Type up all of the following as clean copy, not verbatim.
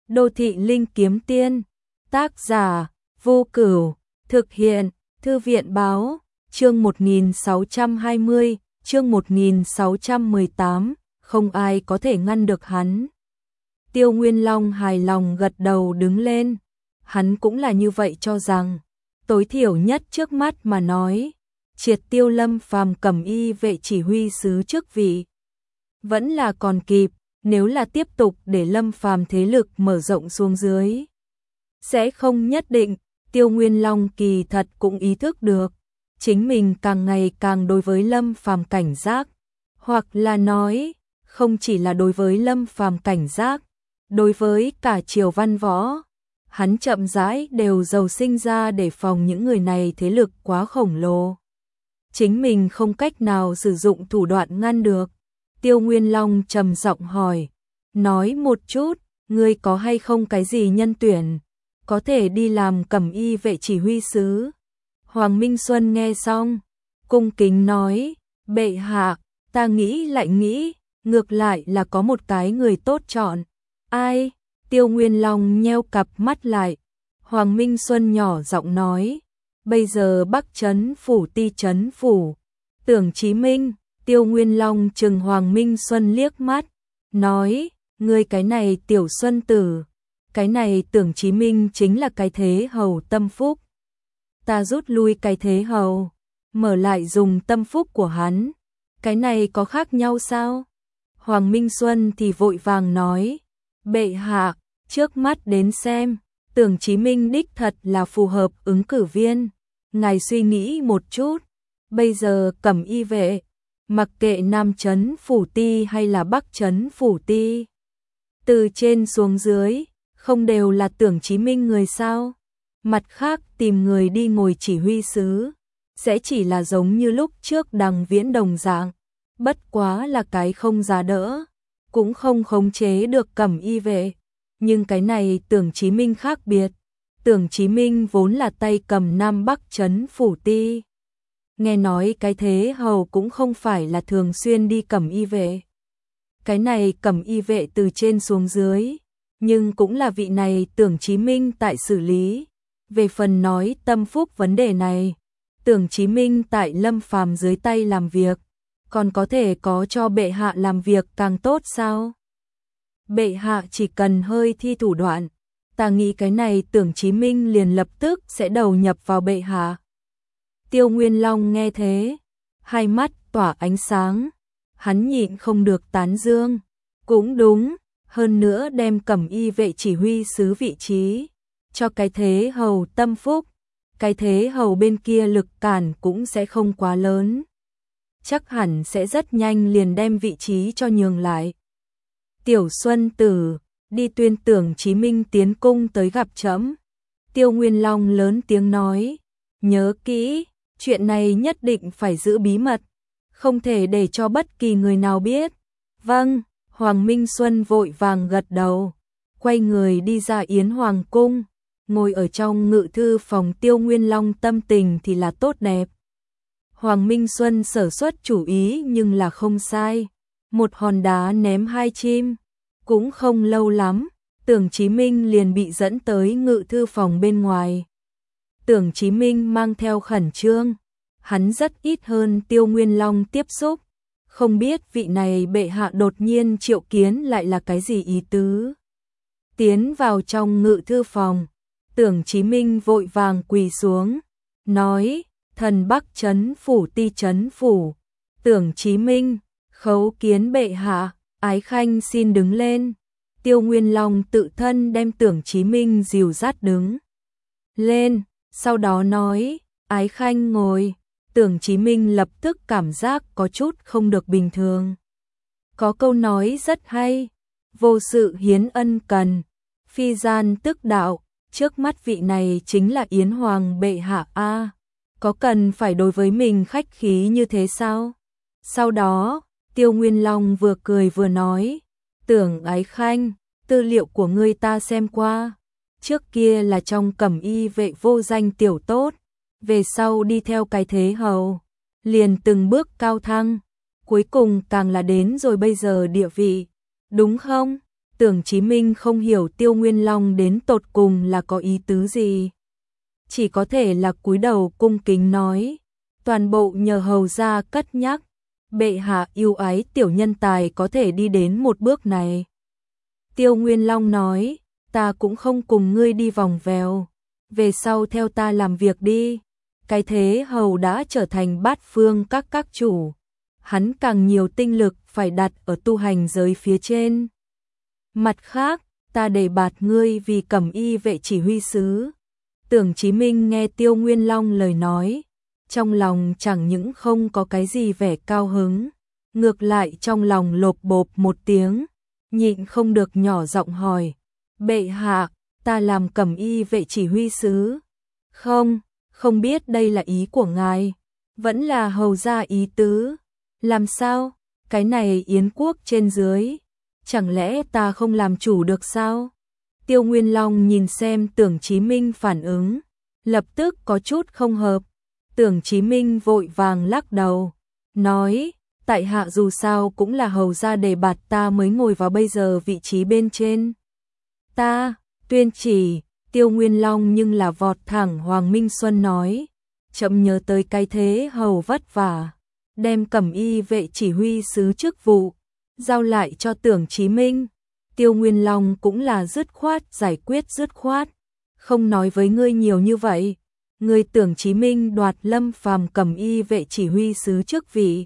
Đô thị linh kiếm tiên. Tác giả Vô Cửu. Thực hiện Thư viện báo. Chương 1620, chương 1618, không ai có thể ngăn được hắn. Tiêu Nguyên Long hài lòng gật đầu đứng lên. Hắn cũng là như vậy cho rằng, tối thiểu nhất trước mắt mà nói, triệt tiêu Lâm Phàm Cẩm Y vệ chỉ huy sứ chức vị vẫn là còn kịp. Nếu là tiếp tục để Lâm Phàm thế lực mở rộng xuống dưới, sẽ không nhất định. Tiêu Nguyên Long kỳ thật cũng ý thức được, chính mình càng ngày càng đối với Lâm Phàm cảnh giác, hoặc là nói, không chỉ là đối với Lâm Phàm cảnh giác, đối với cả Triều Văn Võ, hắn chậm rãi đều giàu sinh ra để phòng những người này thế lực quá khổng lồ. Chính mình không cách nào sử dụng thủ đoạn ngăn được. Tiêu Nguyên Long trầm giọng hỏi, nói một chút, ngươi có hay không cái gì nhân tuyển, có thể đi làm Cẩm Y vệ chỉ huy sứ? Hoàng Minh Xuân nghe xong, cung kính nói, bệ hạ, ta nghĩ lại nghĩ, ngược lại là có một cái người tốt chọn. Ai? Tiêu Nguyên Long nheo cặp mắt lại. Hoàng Minh Xuân nhỏ giọng nói, bây giờ Bắc Trấn Phủ Ti Trấn Phủ, Tưởng Chí Minh. Tiêu Nguyên Long trừng Hoàng Minh Xuân liếc mắt, nói, ngươi cái này tiểu xuân tử, cái này Tưởng Chí Minh chính là cái thế hầu tâm phúc. Ta rút lui cái thế hầu, mở lại dùng tâm phúc của hắn, cái này có khác nhau sao? Hoàng Minh Xuân thì vội vàng nói, bệ hạ, trước mắt đến xem, Tưởng Chí Minh đích thật là phù hợp ứng cử viên, ngài suy nghĩ một chút, bây giờ Cẩm Y vệ, mặc kệ Nam Trấn Phủ Ti hay là Bắc Trấn Phủ Ti, từ trên xuống dưới, không đều là Tưởng Chí Minh người sao? Mặt khác tìm người đi ngồi chỉ huy sứ, sẽ chỉ là giống như lúc trước Đằng Viễn đồng dạng, bất quá là cái không giá đỡ, cũng không khống chế được Cẩm Y vệ. Nhưng cái này Tưởng Chí Minh khác biệt, Tưởng Chí Minh vốn là tay cầm Nam Bắc Trấn Phủ Ti. Nghe nói cái thế hầu cũng không phải là thường xuyên đi Cẩm Y vệ. Cái này Cẩm Y vệ từ trên xuống dưới, nhưng cũng là vị này Tưởng Chí Minh tại xử lý. Về phần nói tâm phúc vấn đề này, Tưởng Chí Minh tại Lâm Phàm dưới tay làm việc, còn có thể có cho bệ hạ làm việc càng tốt sao? Bệ hạ chỉ cần hơi thi thủ đoạn, ta nghĩ cái này Tưởng Chí Minh liền lập tức sẽ đầu nhập vào bệ hạ. Tiêu Nguyên Long nghe thế, hai mắt tỏa ánh sáng, hắn nhịn không được tán dương, cũng đúng, hơn nữa đem Cẩm Y vệ chỉ huy sứ vị trí cho cái thế hầu tâm phúc, cái thế hầu bên kia lực cản cũng sẽ không quá lớn, chắc hẳn sẽ rất nhanh liền đem vị trí cho nhường lại. Tiểu Xuân Tử, đi tuyên Tưởng Chí Minh tiến cung tới gặp trẫm. Tiêu Nguyên Long lớn tiếng nói, nhớ kỹ, chuyện này nhất định phải giữ bí mật, không thể để cho bất kỳ người nào biết. Vâng. Hoàng Minh Xuân vội vàng gật đầu, quay người đi ra Yến Hoàng cung, ngồi ở trong ngự thư phòng. Tiêu Nguyên Long tâm tình thì là tốt đẹp. Hoàng Minh Xuân sở xuất chủ ý nhưng là không sai, một hòn đá ném hai chim, cũng không lâu lắm, Tưởng Chí Minh liền bị dẫn tới ngự thư phòng bên ngoài. Tưởng Chí Minh mang theo khẩn trương, hắn rất ít hơn Tiêu Nguyên Long tiếp xúc, không biết vị này bệ hạ đột nhiên triệu kiến lại là cái gì ý tứ. Tiến vào trong ngự thư phòng, Tưởng Chí Minh vội vàng quỳ xuống, nói, thần Bắc Trấn Phủ Ti Trấn Phủ, Tưởng Chí Minh, khấu kiến bệ hạ, ái khanh xin đứng lên. Tiêu Nguyên Long tự thân đem Tưởng Chí Minh dìu dắt đứng lên, sau đó nói, ái khanh ngồi. Tưởng Chí Minh lập tức cảm giác có chút không được bình thường. Có câu nói rất hay, vô sự hiến ân cần, phi gian tức đạo, trước mắt vị này chính là Yến Hoàng bệ hạ a, có cần phải đối với mình khách khí như thế sao? Sau đó, Tiêu Nguyên Long vừa cười vừa nói, Tưởng ái khanh, tư liệu của ngươi ta xem qua, trước kia là trong Cẩm Y vệ vô danh tiểu tốt, về sau đi theo cái thế hầu, liền từng bước cao thăng, cuối cùng càng là đến rồi bây giờ địa vị, đúng không? Tưởng Chí Minh không hiểu Tiêu Nguyên Long đến tột cùng là có ý tứ gì. Chỉ có thể là cúi đầu cung kính nói, toàn bộ nhờ hầu gia cất nhắc, bệ hạ yêu ái tiểu nhân tài có thể đi đến một bước này. Tiêu Nguyên Long nói, ta cũng không cùng ngươi đi vòng vèo, về sau theo ta làm việc đi. Cái thế hầu đã trở thành bát phương các chủ, hắn càng nhiều tinh lực phải đặt ở tu hành giới phía trên. Mặt khác, ta đề bạt ngươi vì cẩm y vệ chỉ huy sứ. Tưởng Chí Minh nghe Tiêu Nguyên Long lời nói, trong lòng chẳng những không có cái gì vẻ cao hứng, ngược lại trong lòng lộp bộp một tiếng, nhịn không được nhỏ giọng hỏi, bệ hạ, ta làm cẩm y vệ chỉ huy sứ. Không biết đây là ý của ngài, vẫn là hầu gia ý tứ. Làm sao, cái này Yến quốc trên dưới, chẳng lẽ ta không làm chủ được sao? Tiêu Nguyên Long nhìn xem Tưởng Chí Minh phản ứng, lập tức có chút không hợp. Tưởng Chí Minh vội vàng lắc đầu, nói, tại hạ dù sao cũng là hầu gia đề bạt ta mới ngồi vào bây giờ vị trí bên trên. Ta, tuyên chỉ, Tiêu Nguyên Long nhưng là vọt thẳng Hoàng Minh Xuân nói, chậm nhớ tới cái thế hầu vất vả, đem cẩm y vệ chỉ huy sứ chức vụ, giao lại cho Tưởng Chí Minh. Tiêu Nguyên Long cũng là dứt khoát, giải quyết dứt khoát, không nói với ngươi nhiều như vậy. Ngươi Tưởng Chí Minh đoạt Lâm Phàm cẩm y vệ chỉ huy sứ chức vị.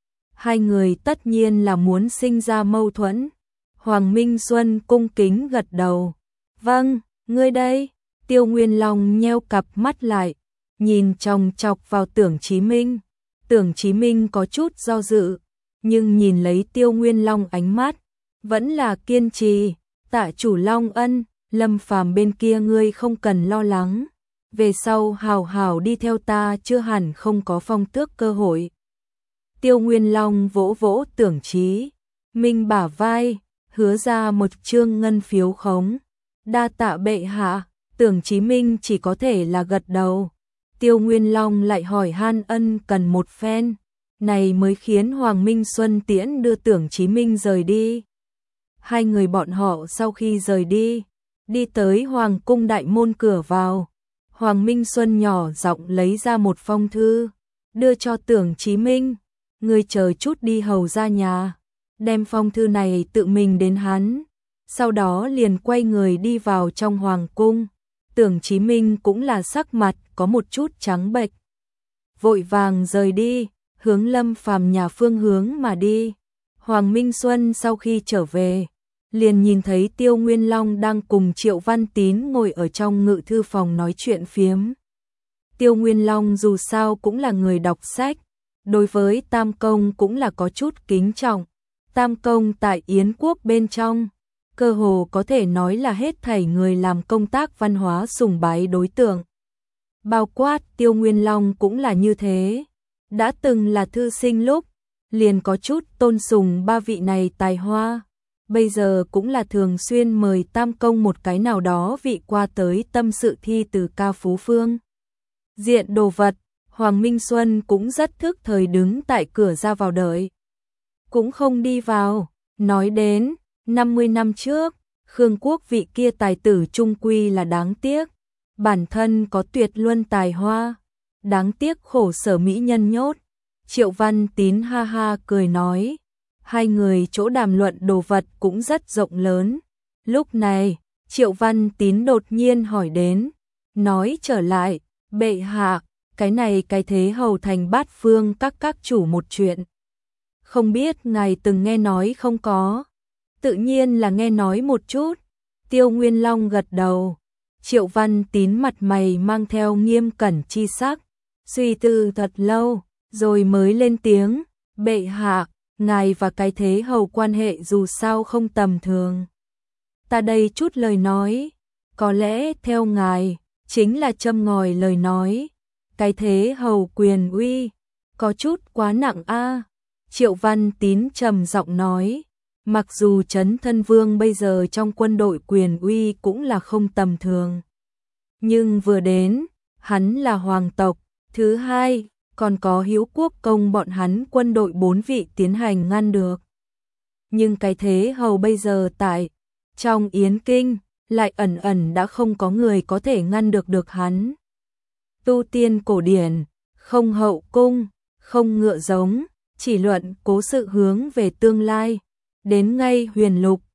Hai người tất nhiên là muốn sinh ra mâu thuẫn. Hoàng Minh Xuân cung kính gật đầu. Vâng, ngươi đây. Tiêu Nguyên Long nheo cặp mắt lại, nhìn chòng chọc vào Tưởng Chí Minh. Tưởng Chí Minh có chút do dự, nhưng nhìn lấy Tiêu Nguyên Long ánh mắt, vẫn là kiên trì. Tạ chủ Long ân, Lâm Phàm bên kia ngươi không cần lo lắng. Về sau hào hào đi theo ta chưa hẳn không có phong tước cơ hội. Tiêu Nguyên Long vỗ vỗ Tưởng Chí Minh bả vai, hứa ra một trương ngân phiếu khống. Đa tạ bệ hạ. Tưởng Chí Minh chỉ có thể là gật đầu. Tiêu Nguyên Long lại hỏi han ân cần một phen, này mới khiến Hoàng Minh Xuân tiễn đưa Tưởng Chí Minh rời đi. Hai người bọn họ sau khi rời đi tới Hoàng cung đại môn cửa vào. Hoàng Minh Xuân nhỏ giọng lấy ra một phong thư, đưa cho Tưởng Chí Minh, ngươi chờ chút đi hầu ra nhà, đem phong thư này tự mình đến hắn. Sau đó liền quay người đi vào trong Hoàng cung. Tưởng Chí Minh cũng là sắc mặt có một chút trắng bệch, vội vàng rời đi, hướng Lâm Phàm nhà phương hướng mà đi. Hoàng Minh Xuân sau khi trở về, liền nhìn thấy Tiêu Nguyên Long đang cùng Triệu Văn Tín ngồi ở trong ngự thư phòng nói chuyện phiếm. Tiêu Nguyên Long dù sao cũng là người đọc sách, đối với Tam Công cũng là có chút kính trọng. Tam Công tại Yến quốc bên trong, cơ hồ có thể nói là hết thảy người làm công tác văn hóa sùng bái đối tượng. Bao quát Tiêu Nguyên Long cũng là như thế. Đã từng là thư sinh lúc, liền có chút tôn sùng ba vị này tài hoa. Bây giờ cũng là thường xuyên mời Tam Công một cái nào đó vị qua tới tâm sự thi từ ca phú phương. Diện đồ vật, Hoàng Minh Xuân cũng rất thức thời đứng tại cửa ra vào đợi. Cũng không đi vào, nói đến 50 năm trước, Khương Quốc vị kia tài tử trung quy là đáng tiếc. Bản thân có tuyệt luân tài hoa, đáng tiếc khổ sở mỹ nhân nhốt. Triệu Văn Tín ha ha cười nói. Hai người chỗ đàm luận đồ vật cũng rất rộng lớn. Lúc này, Triệu Văn Tín đột nhiên hỏi đến, nói trở lại, bệ hạ, cái này cái thế hầu thành bát phương các chủ một chuyện. Không biết ngài từng nghe nói không có? Tự nhiên là nghe nói một chút. Tiêu Nguyên Long gật đầu. Triệu Văn Tín mặt mày mang theo nghiêm cẩn chi sắc, suy tư thật lâu, rồi mới lên tiếng, bệ hạ, ngài và cái thế hầu quan hệ dù sao không tầm thường. Ta đây chút lời nói, có lẽ theo ngài, chính là châm ngòi lời nói, cái thế hầu quyền uy, có chút quá nặng a. Triệu Văn Tín trầm giọng nói, mặc dù Trấn Thân Vương bây giờ trong quân đội quyền uy cũng là không tầm thường. Nhưng vừa đến, hắn là hoàng tộc, thứ hai, còn có Hiếu Quốc công bọn hắn quân đội 4 vị tiến hành ngăn được. Nhưng cái thế hầu bây giờ tại Trong Yến Kinh, lại ẩn ẩn đã không có người có thể ngăn được hắn. Tu tiên cổ điển, không hậu cung, không ngựa giống, chỉ luận cố sự hướng về tương lai. Đến ngay Huyền Lục,